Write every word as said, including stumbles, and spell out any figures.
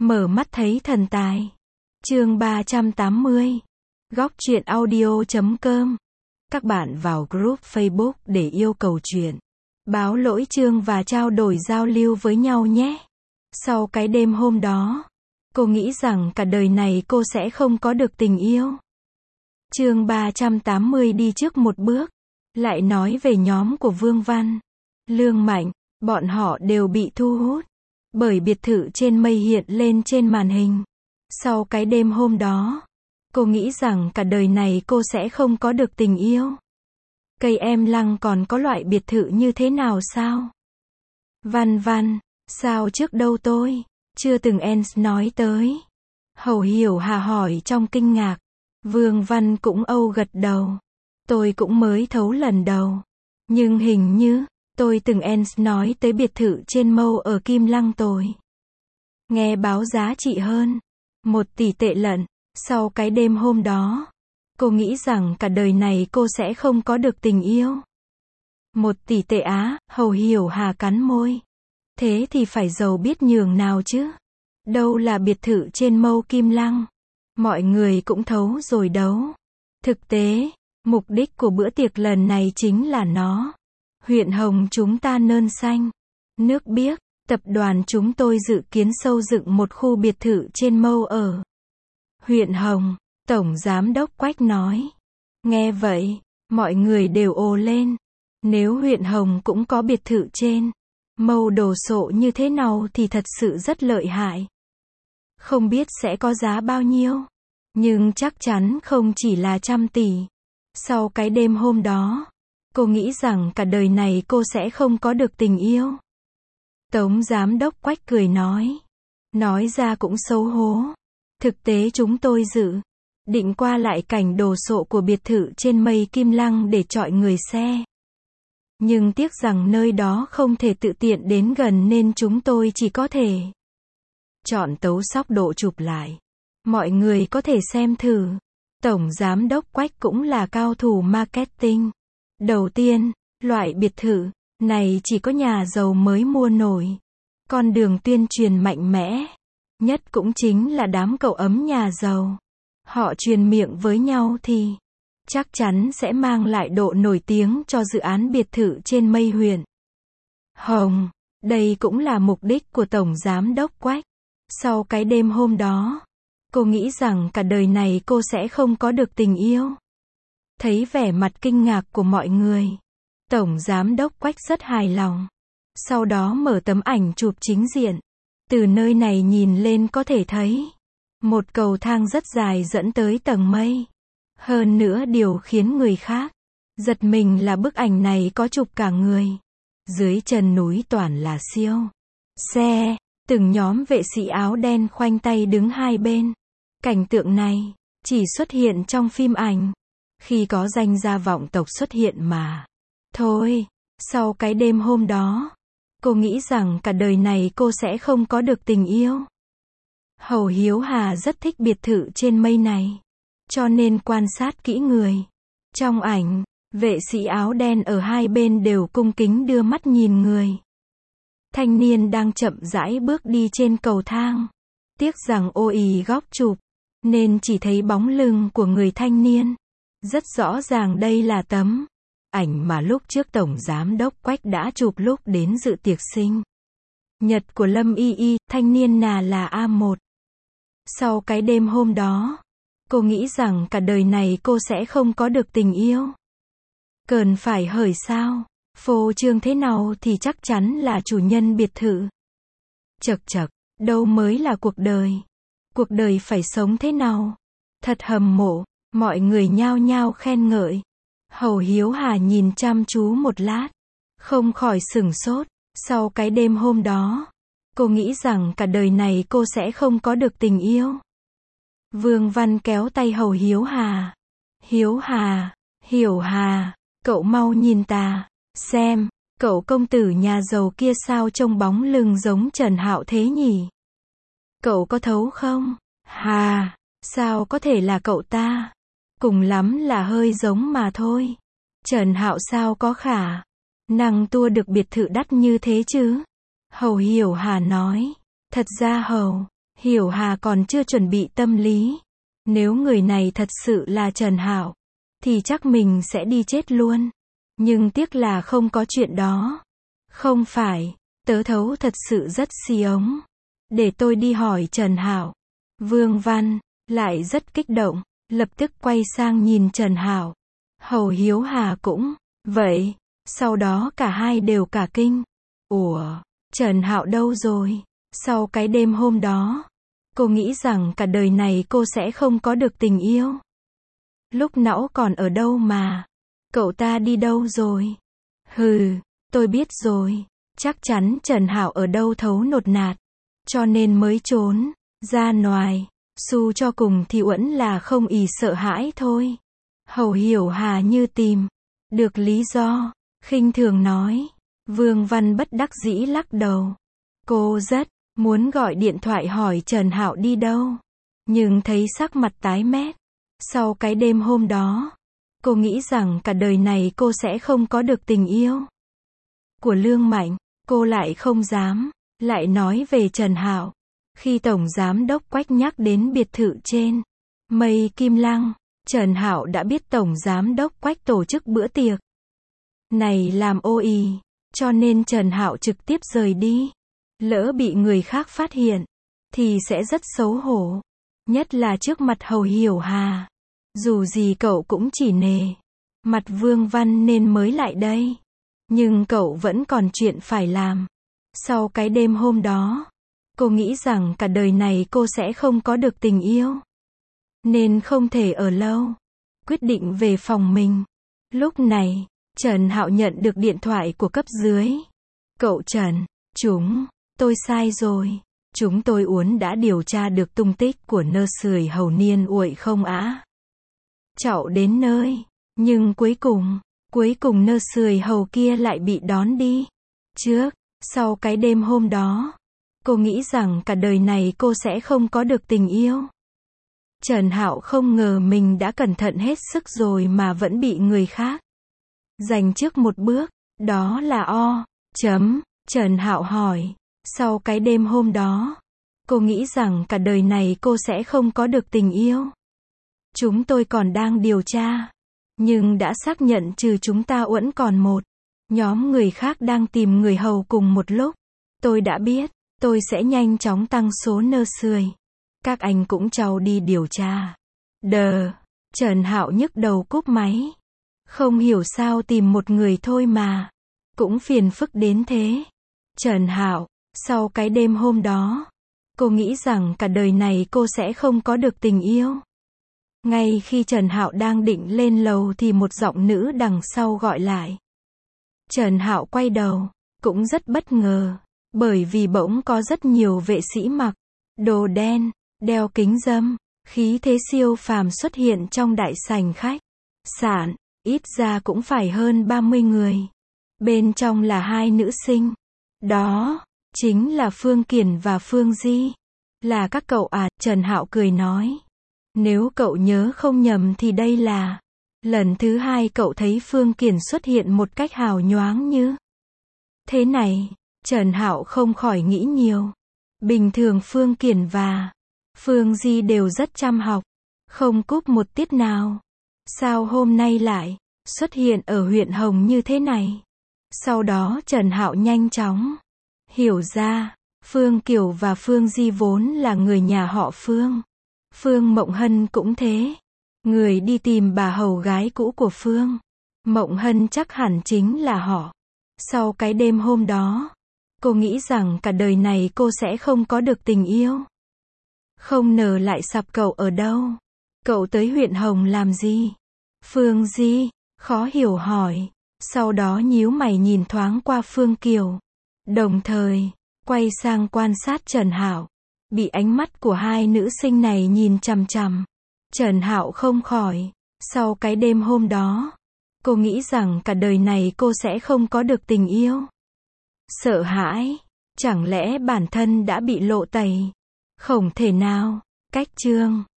Mở mắt thấy thần tài. Chương ba trăm tám mươi. Góc truyện audio chấm com. Các bạn vào group Facebook để yêu cầu chuyện, báo lỗi chương và trao đổi giao lưu với nhau nhé. Sau cái đêm hôm đó, cô nghĩ rằng cả đời này cô sẽ không có được tình yêu. Chương ba trăm tám mươi đi trước một bước, lại nói về nhóm của Vương Văn, Lương Mạnh, bọn họ đều bị thu hút bởi biệt thự trên mây hiện lên trên màn hình. Sau cái đêm hôm đó, cô nghĩ rằng cả đời này cô sẽ không có được tình yêu. Cây em lăng còn có loại biệt thự như thế nào sao? Văn Văn, sao trước đâu tôi chưa từng ens nói tới. Hầu Hiểu Hà hỏi trong kinh ngạc. Vương Văn cũng âu gật đầu. Tôi cũng mới thấu lần đầu. Nhưng hình như, tôi từng ens nói tới biệt thự trên mâu ở Kim Lăng tôi. Nghe báo giá trị hơn một tỷ tệ lận. Sau cái đêm hôm đó, cô nghĩ rằng cả đời này cô sẽ không có được tình yêu. Một tỷ tệ á, Hầu Hiểu Hà cắn môi. Thế thì phải giàu biết nhường nào chứ. Đâu là biệt thự trên mâu Kim Lăng. Mọi người cũng thấu rồi đấu. Thực tế, mục đích của bữa tiệc lần này chính là nó. Huyện Hồng chúng ta nơn xanh, nước biếc, tập đoàn chúng tôi dự kiến xây dựng một khu biệt thự trên mâu ở huyện Hồng, Tổng Giám đốc Quách nói. Nghe vậy, mọi người đều ồ lên. Nếu huyện Hồng cũng có biệt thự trên mâu đồ sộ như thế nào thì thật sự rất lợi hại. Không biết sẽ có giá bao nhiêu, nhưng chắc chắn không chỉ là trăm tỷ. Sau cái đêm hôm đó, cô nghĩ rằng cả đời này cô sẽ không có được tình yêu. Tống Giám đốc Quách cười nói. Nói ra cũng xấu hổ. Thực tế chúng tôi dự định qua lại cảnh đồ sộ của biệt thự trên mây Kim Lăng để chọi người xe. Nhưng tiếc rằng nơi đó không thể tự tiện đến gần nên chúng tôi chỉ có thể chọn tấu sóc độ chụp lại. Mọi người có thể xem thử. Tổng Giám đốc Quách cũng là cao thủ marketing. Đầu tiên, loại biệt thự này chỉ có nhà giàu mới mua nổi. Con đường tuyên truyền mạnh mẽ nhất cũng chính là đám cậu ấm nhà giàu. Họ truyền miệng với nhau thì chắc chắn sẽ mang lại độ nổi tiếng cho dự án biệt thự trên mây huyện Hồng. Đây cũng là mục đích của Tổng Giám đốc Quách. Sau cái đêm hôm đó, cô nghĩ rằng cả đời này cô sẽ không có được tình yêu. Thấy vẻ mặt kinh ngạc của mọi người, Tổng Giám đốc Quách rất hài lòng. Sau đó mở tấm ảnh chụp chính diện. Từ nơi này nhìn lên có thể thấy một cầu thang rất dài dẫn tới tầng mây. Hơn nữa điều khiến người khác giật mình là bức ảnh này có chụp cả người. Dưới chân núi toàn là siêu xe, từng nhóm vệ sĩ áo đen khoanh tay đứng hai bên. Cảnh tượng này chỉ xuất hiện trong phim ảnh, khi có danh gia vọng tộc xuất hiện mà thôi. Sau cái đêm hôm đó, cô nghĩ rằng cả đời này cô sẽ không có được tình yêu. Hầu Hiếu Hà rất thích biệt thự trên mây này, cho nên quan sát kỹ người. Trong ảnh, vệ sĩ áo đen ở hai bên đều cung kính đưa mắt nhìn người thanh niên đang chậm rãi bước đi trên cầu thang. Tiếc rằng ô ì góc chụp, nên chỉ thấy bóng lưng của người thanh niên. Rất rõ ràng đây là tấm ảnh mà lúc trước Tổng Giám đốc Quách đã chụp lúc đến dự tiệc sinh nhật của Lâm Y Y, thanh niên nà là A một. Sau cái đêm hôm đó, cô nghĩ rằng cả đời này cô sẽ không có được tình yêu. Cần phải hởi sao, phô trương thế nào thì chắc chắn là chủ nhân biệt thự. Chật chật, đâu mới là cuộc đời. Cuộc đời phải sống thế nào? Thật hâm mộ, mọi người nhao nhao khen ngợi. Hầu Hiếu Hà nhìn chăm chú một lát, không khỏi sửng sốt. Sau cái đêm hôm đó, cô nghĩ rằng cả đời này cô sẽ không có được tình yêu. Vương Văn kéo tay Hầu Hiếu Hà. Hiếu Hà, Hiểu Hà, cậu mau nhìn ta, xem, cậu công tử nhà giàu kia sao trông bóng lưng giống Trần Hạo thế nhỉ? Cậu có thấu không? Hà, sao có thể là cậu ta? Cùng lắm là hơi giống mà thôi. Trần Hạo sao có khả năng tua được biệt thự đắt như thế chứ? Hầu Hiểu Hà nói. Thật ra Hầu Hiểu Hà còn chưa chuẩn bị tâm lý. Nếu người này thật sự là Trần Hạo, thì chắc mình sẽ đi chết luôn. Nhưng tiếc là không có chuyện đó. Không phải, tớ thấu thật sự rất xì ống. Để tôi đi hỏi Trần Hạo. Vương Văn lại rất kích động, lập tức quay sang nhìn Trần Hạo. Hầu Hiếu Hà cũng vậy. Sau đó cả hai đều cả kinh. Ủa, Trần Hạo đâu rồi? Sau cái đêm hôm đó, cô nghĩ rằng cả đời này cô sẽ không có được tình yêu. Lúc nãu còn ở đâu mà? Cậu ta đi đâu rồi? Hừ, tôi biết rồi. Chắc chắn Trần Hạo ở đâu thấu nột nạt. Cho nên mới trốn ra ngoài. Su cho cùng thì Uẩn là không ì sợ hãi thôi. Hầu Hiểu Hà như tìm được lý do, khinh thường nói. Vương Văn bất đắc dĩ lắc đầu. Cô rất muốn gọi điện thoại hỏi Trần Hạo đi đâu. Nhưng thấy sắc mặt tái mét. Sau cái đêm hôm đó, cô nghĩ rằng cả đời này cô sẽ không có được tình yêu của Lương Mạnh. Cô lại không dám lại nói về Trần Hạo. Khi Tổng Giám đốc Quách nhắc đến biệt thự trên Mây Kim Lăng, Trần Hạo đã biết Tổng Giám đốc Quách tổ chức bữa tiệc này làm ô ì, cho nên Trần Hạo trực tiếp rời đi. Lỡ bị người khác phát hiện, thì sẽ rất xấu hổ. Nhất là trước mặt Hầu Hiểu Hà. Dù gì cậu cũng chỉ nề mặt Vương Văn nên mới lại đây. Nhưng cậu vẫn còn chuyện phải làm. Sau cái đêm hôm đó, cô nghĩ rằng cả đời này cô sẽ không có được tình yêu. Nên không thể ở lâu. Quyết định về phòng mình. Lúc này, Trần Hạo nhận được điện thoại của cấp dưới. Cậu Trần, chúng tôi sai rồi. Chúng tôi Uốn đã điều tra được tung tích của nơ sưởi hầu niên uội không ạ? Chậu đến nơi, nhưng cuối cùng, cuối cùng nơ sưởi hầu kia lại bị đón đi. Trước, sau cái đêm hôm đó, cô nghĩ rằng cả đời này cô sẽ không có được tình yêu. Trần Hạo không ngờ mình đã cẩn thận hết sức rồi mà vẫn bị người khác giành trước một bước. Đó là O. Chấm. Trần Hạo hỏi. Sau cái đêm hôm đó, cô nghĩ rằng cả đời này cô sẽ không có được tình yêu. Chúng tôi còn đang điều tra, nhưng đã xác nhận trừ chúng ta vẫn còn một nhóm người khác đang tìm người hầu cùng một lúc. Tôi đã biết, tôi sẽ nhanh chóng tăng số nơ sưởi. Các anh cũng cho đi điều tra. Đờ. Trần Hạo nhức đầu cúp máy. Không hiểu sao tìm một người thôi mà cũng phiền phức đến thế. Trần Hạo, sau cái đêm hôm đó, cô nghĩ rằng cả đời này cô sẽ không có được tình yêu. Ngay khi Trần Hạo đang định lên lầu thì một giọng nữ đằng sau gọi lại. Trần Hạo quay đầu, cũng rất bất ngờ, bởi vì bỗng có rất nhiều vệ sĩ mặc đồ đen, đeo kính râm, khí thế siêu phàm xuất hiện trong đại sảnh khách sạn, ít ra cũng phải hơn ba mươi người. Bên trong là hai nữ sinh. Đó chính là Phương Kiển và Phương Di. Là các cậu à? Trần Hạo cười nói. Nếu cậu nhớ không nhầm thì đây là lần thứ hai cậu thấy Phương Kiển xuất hiện một cách hào nhoáng như thế này. Trần Hạo không khỏi nghĩ nhiều. Bình thường Phương Kiển và Phương Di đều rất chăm học, không cúp một tiết nào. Sao hôm nay lại xuất hiện ở huyện Hồng như thế này? Sau đó Trần Hạo nhanh chóng hiểu ra, Phương Kiều và Phương Di vốn là người nhà họ Phương. Phương Mộng Hân cũng thế. Người đi tìm bà hầu gái cũ của Phương Mộng Hân chắc hẳn chính là họ. Sau cái đêm hôm đó, cô nghĩ rằng cả đời này cô sẽ không có được tình yêu. Không ngờ lại sập cậu ở đâu? Cậu tới huyện Hồng làm gì? Phương Di khó hiểu hỏi. Sau đó nhíu mày nhìn thoáng qua Phương Kiều, đồng thời quay sang quan sát Trần Hạo. Bị ánh mắt của hai nữ sinh này nhìn chằm chằm, Trần Hạo không khỏi. Sau cái đêm hôm đó, cô nghĩ rằng cả đời này cô sẽ không có được tình yêu. Sợ hãi, chẳng lẽ bản thân đã bị lộ tẩy? Không thể nào. Cách chương